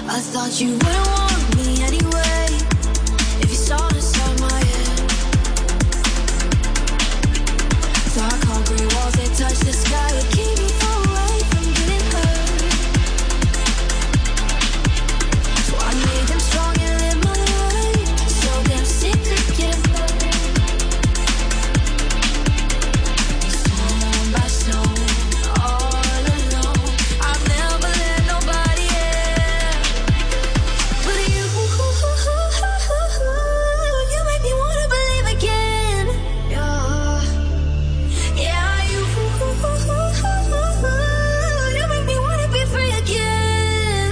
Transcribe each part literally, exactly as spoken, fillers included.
I thought you wouldn't want me anyway if you saw inside my head. Dark concrete walls, they touch the sky, would keep me far away from getting hurt. So I made them strong and live my life, so damn sick of getting hurt. Stone by stone, all alone, I've never let nobody in. But you, you make me wanna believe again. Yeah, yeah, you, you make me wanna be free again.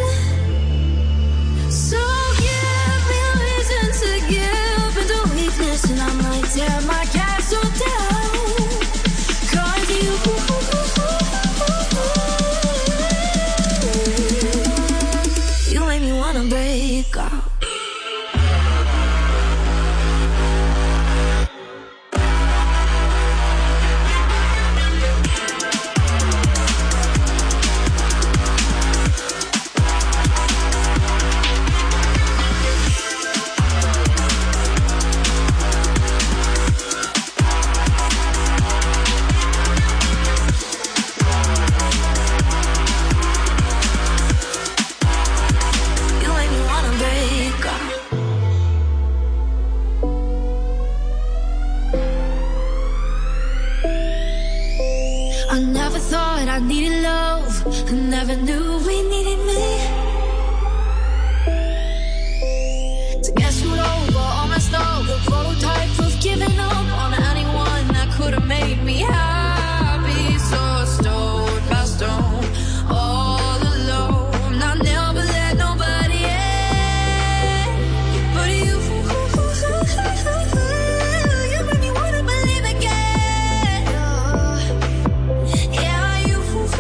So give me a reason to give into weakness, and I might tear my castle down. Cause you, you make me wanna break out. You make me wanna break out. I never thought I needed love, I never knew we needed me. To get screwed over, all messed up, the prototype of giving up on anyone that could have made me happy. So stone by stone, all alone, I never let nobody in. But you, you make me wanna believe again. Yeah, you,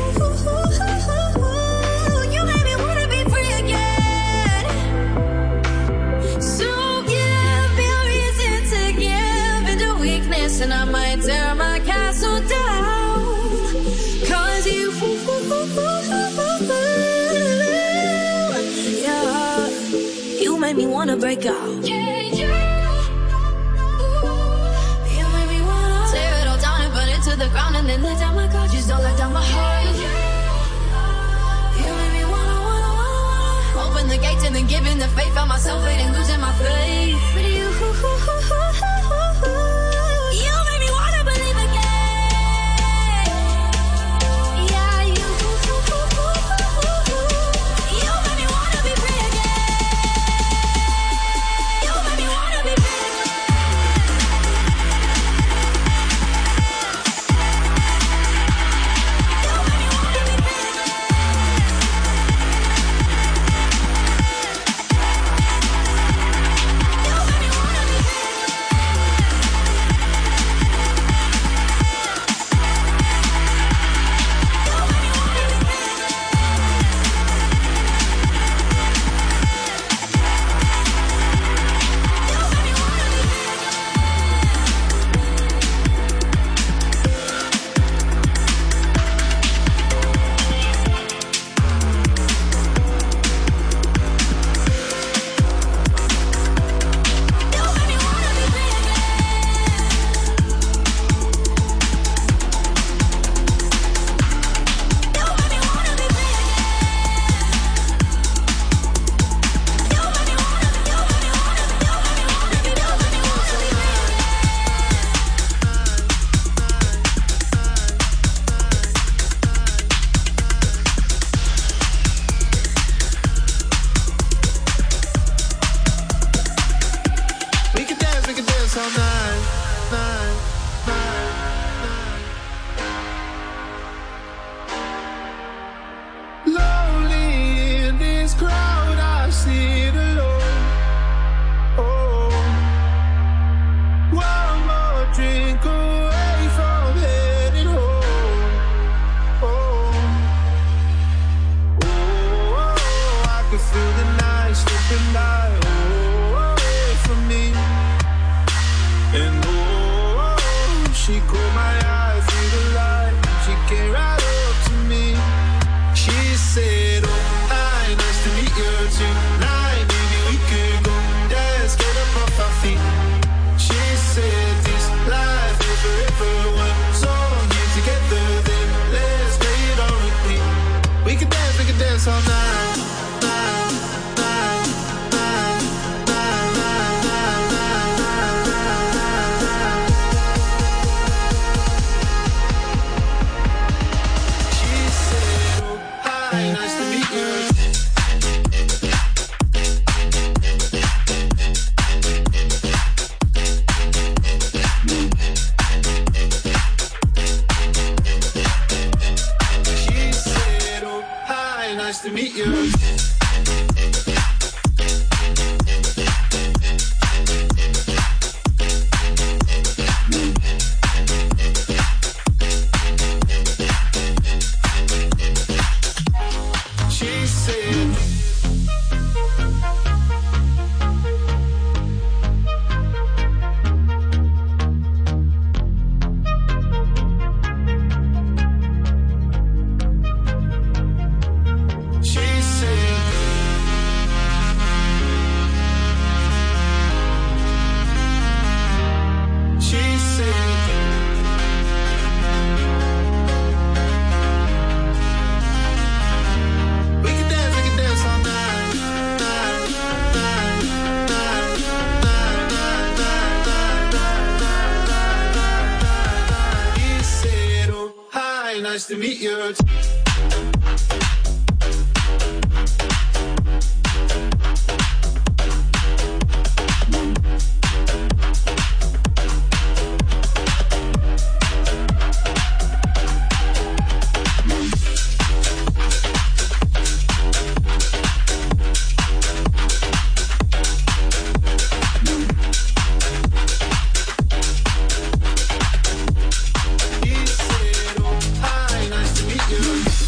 you make me wanna be free again. So give me a reason to give into weakness, and I might tear my castle down. Cause you, yeah, you make me wanna break out. Yeah, you, you make me wanna tear it all down and burn it to the ground, and then let down my guard. Just don't let down my heart. You make me wanna, wanna, wanna, wanna open the gates and then give in the faith. Found myself fading, losing my faith. But you, you make me wanna believe again. Yeah, you, you make me wanna be free again. You make me wanna be free again. You make me wanna be free tonight, maybe we could go dance, get up off our feet. She said this life is forever, one song here together, then let's play it on repeat. We can dance, we can dance all night, night, night, night, night, night, night, night, night, night. She said, oh, hi, nice to meet you. Nice to meet you. She said, nice to meet you. He said, oh, hi, nice to meet you.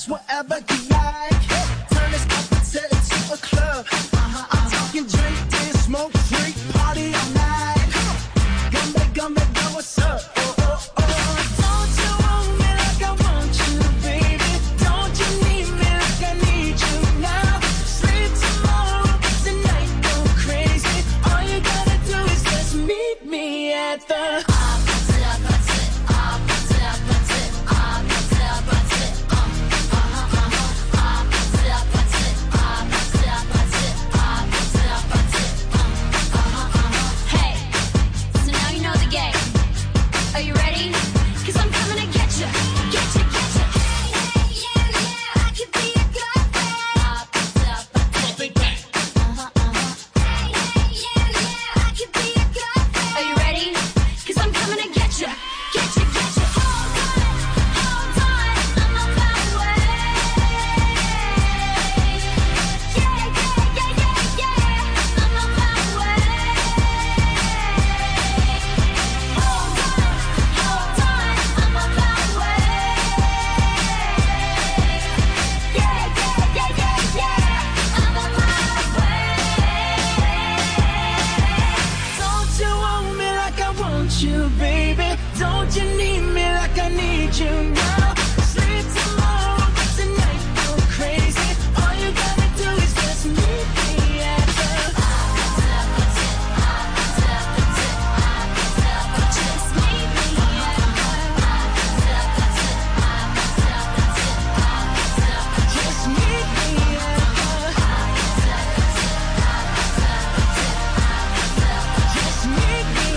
dance whatever you like. Turn this up and set it to a club. I'm talking drink, dance, smoke, freak, party all night. Gumbe, gumbe, go, what's up? Oh, oh, oh. Don't you want me like I want you, baby? Don't you need me like I need you now? Sleep tomorrow, but tonight go crazy. All you gotta do is just meet me at the you, baby. Don't you need me like I need you now? Sleep tomorrow, but tonight go crazy. All you gotta do is just meet me at the just meet me at the just meet me at the just meet me.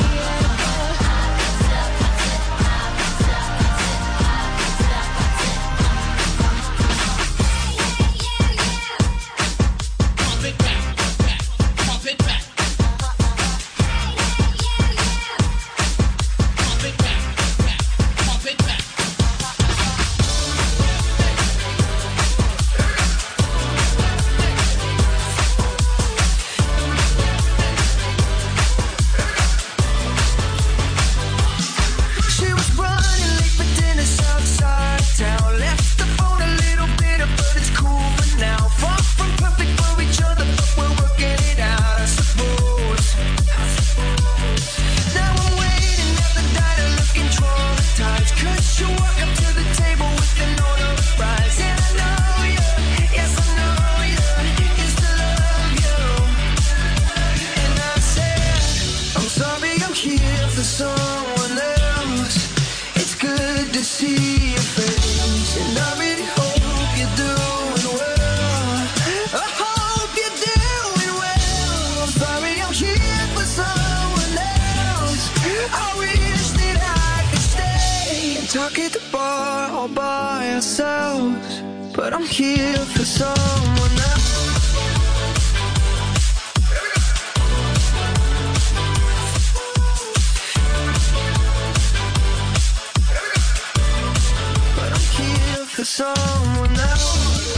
Talk at the bar all by ourselves, but I'm here for someone else. But I'm here for someone else.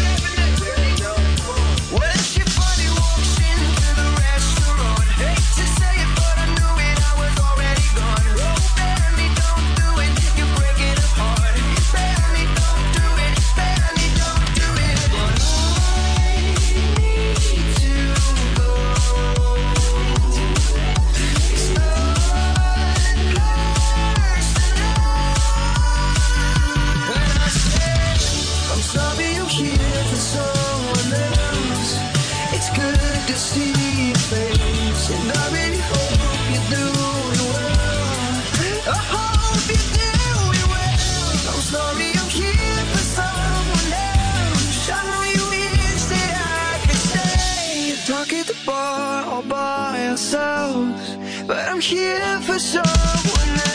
When she funny walks into the restaurant, hate to say it, but I knew it, I was already gone. Oh, baby, don't do it, you're breaking it apart. Baby, don't do it, baby, don't do it. But I need to go. It's not personal. When I said I'm sorry, I'm here for someone else. It's good to see your face, and I really hope you're doing well. I hope you're doing well. I'm sorry, I'm here for someone else. I know you wish that I could stay. Talk at the bar all by ourselves, but I'm here for someone else.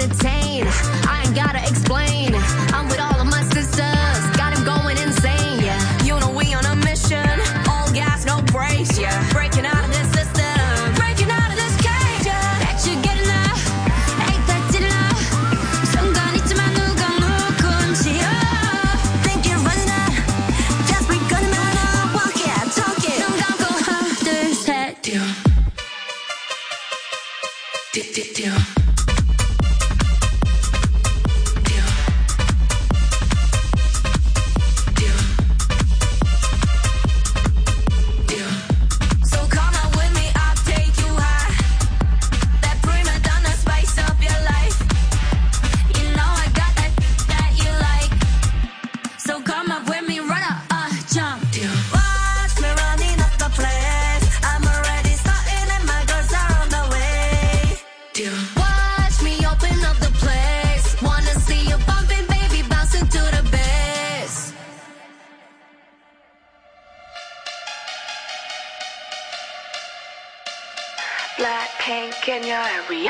entertain. I ain't gotta explain. I'm with all of my sisters, got him going insane, yeah. You know we on a mission, all gas, no brakes, yeah. Breaking out of this system, breaking out of this cage, yeah. Bet you're getting up, ain't that enough? 순간 있지만 누가 누군지, oh. Think you're running out, just begun to walk it, talk it. 눈 감고 하나, 둘, 셋, 뛰어. 뛰어, 뛰어, 뛰어. Blackpink in your area.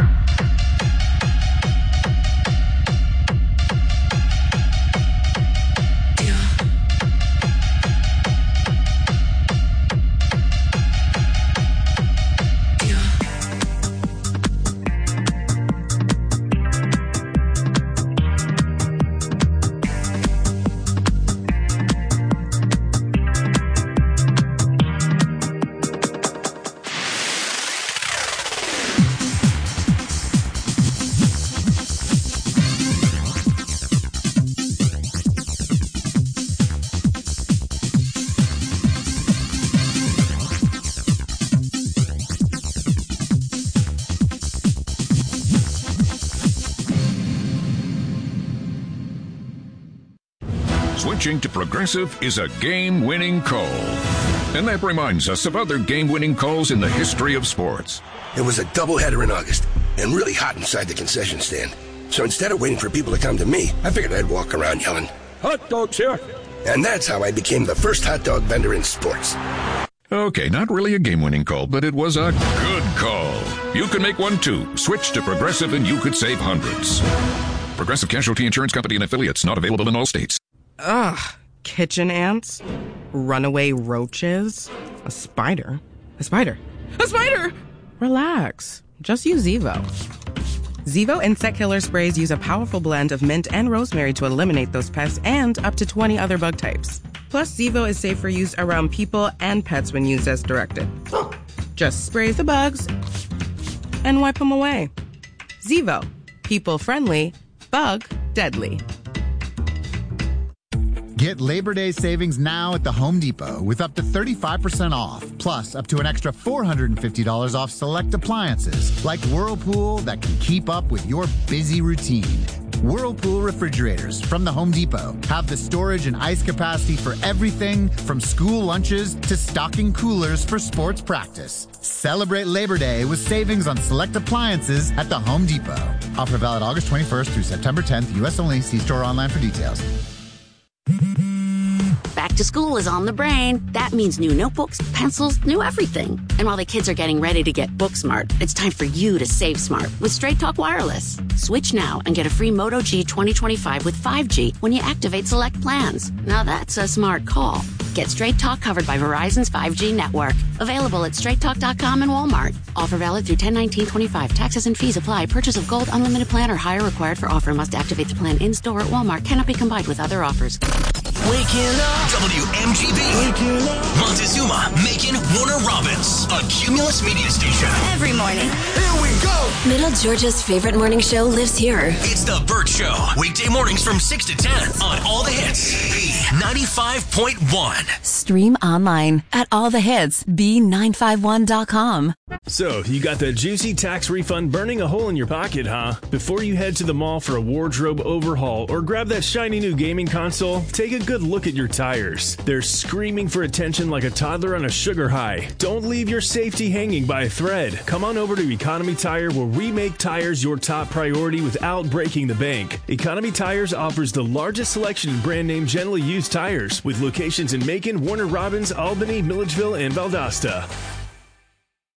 Switching to Progressive is a game-winning call. And that reminds us of other game-winning calls in the history of sports. It was a doubleheader in August, and really hot inside the concession stand. So instead of waiting for people to come to me, I figured I'd walk around yelling, "Hot dogs here!" And that's how I became the first hot dog vendor in sports. Okay, not really a game-winning call, but it was a good call. You can make one too. Switch to Progressive and you could save hundreds. Progressive Casualty Insurance Company and affiliates, not available in all states. Ugh, kitchen ants, runaway roaches, a spider, a spider, a spider! Relax, just use Zevo. Zevo insect killer sprays use a powerful blend of mint and rosemary to eliminate those pests and up to twenty other bug types. Plus, Zevo is safe for use around people and pets when used as directed. Just spray the bugs and wipe them away. Zevo, people friendly, bug deadly. Get Labor Day savings now at the Home Depot with up to thirty-five percent off, plus up to an extra four hundred fifty dollars off select appliances like Whirlpool that can keep up with your busy routine. Whirlpool refrigerators from the Home Depot have the storage and ice capacity for everything from school lunches to stocking coolers for sports practice. Celebrate Labor Day with savings on select appliances at the Home Depot. Offer valid August twenty-first through September tenth, U S only. See store online for details. Back to school is on the brain. That means new notebooks, pencils, new everything. And while the kids are getting ready to get book smart, it's time for you to save smart with Straight Talk Wireless. Switch now and get a free Moto G twenty twenty-five with five G when you activate select plans. Now that's a smart call. Get Straight Talk covered by Verizon's five G network. Available at straight talk dot com and Walmart. Offer valid through ten nineteen twenty-five. Taxes and fees apply. Purchase of Gold Unlimited plan or higher required for offer. Must activate the plan in-store at Walmart. Cannot be combined with other offers. Waking up. W M G B. Waking up. Montezuma, Macon, Warner Robins. A Cumulus media station. Every morning. Here we go. Middle Georgia's favorite morning show lives here. It's The Burt Show. Weekday mornings from six to ten on All the Hits. B ninety-five point one. Stream online at all the hits b nine five one dot com. So, you got the juicy tax refund burning a hole in your pocket, huh? Before you head to the mall for a wardrobe overhaul or grab that shiny new gaming console, take a good look at your tires. They're screaming for attention like a toddler on a sugar high. Don't leave your safety hanging by a thread. Come on over to Economy Tire, where we make tires your top priority without breaking the bank. Economy Tires offers the largest selection of brand name generally used tires, with locations in Macon, Warner Robins, Albany, Milledgeville, and Valdosta.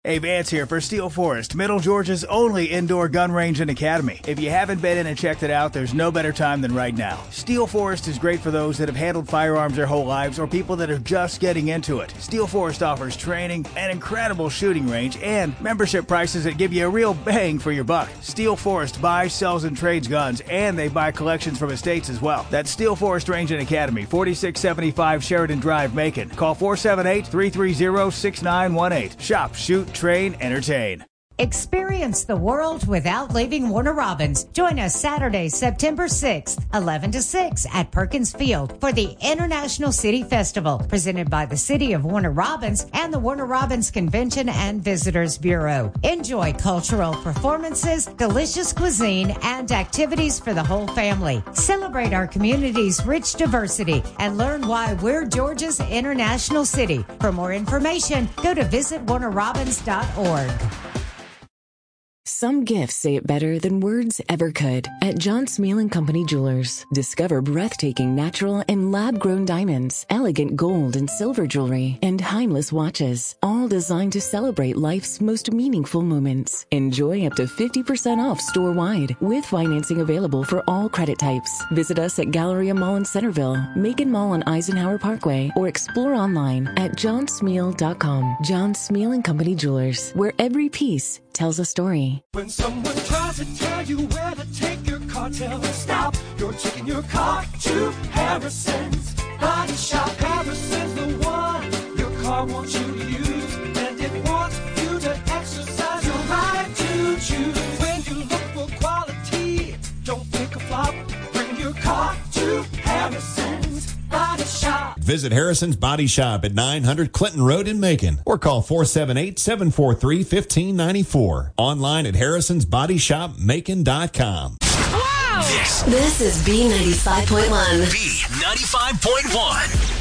Hey, Vance here for Steel Forest, Middle Georgia's only indoor gun range and academy. If you haven't been in and checked it out, there's no better time than right now. Steel Forest is great for those that have handled firearms their whole lives or people that are just getting into it. Steel Forest offers training, an incredible shooting range, and membership prices that give you a real bang for your buck. Steel Forest buys, sells, and trades guns, and they buy collections from estates as well. That's Steel Forest Range and Academy, forty-six seventy-five Sheridan Drive, Macon. Call four seven eight, three three zero, six nine one eight. Shop, shoot, train, entertain. Experience the world without leaving Warner Robins. Join us Saturday, September sixth, eleven to six at Perkins Field for the International City Festival, presented by the City of Warner Robins and the Warner Robins Convention and Visitors Bureau. Enjoy cultural performances, delicious cuisine, and activities for the whole family. Celebrate our community's rich diversity and learn why we're Georgia's international city. For more information, go to visit warner robins dot org. Some gifts say it better than words ever could. At John Smeal and Company Jewelers, discover breathtaking natural and lab-grown diamonds, elegant gold and silver jewelry, and timeless watches, all designed to celebrate life's most meaningful moments. Enjoy up to fifty percent off store-wide, with financing available for all credit types. Visit us at Galleria Mall in Centerville, Macon Mall on Eisenhower Parkway, or explore online at john smeal dot com. John Smeal and Company Jewelers, where every piece tells a story. When someone tries to tell you where to take your car, tell them stop. You're taking your car to Harrison's Body Shop. Harrison's the one your car wants you to use, and it wants you to exercise your right to choose. When you look for quality, don't pick a flop. Bring your car to Harrison's Body Shop. Visit Harrison's Body Shop at nine hundred Clinton Road in Macon, or call four seven eight, seven four three, one five nine four. Online at harrisons body shop macon dot com. Wow! This, this is B ninety-five point one. B ninety-five point one.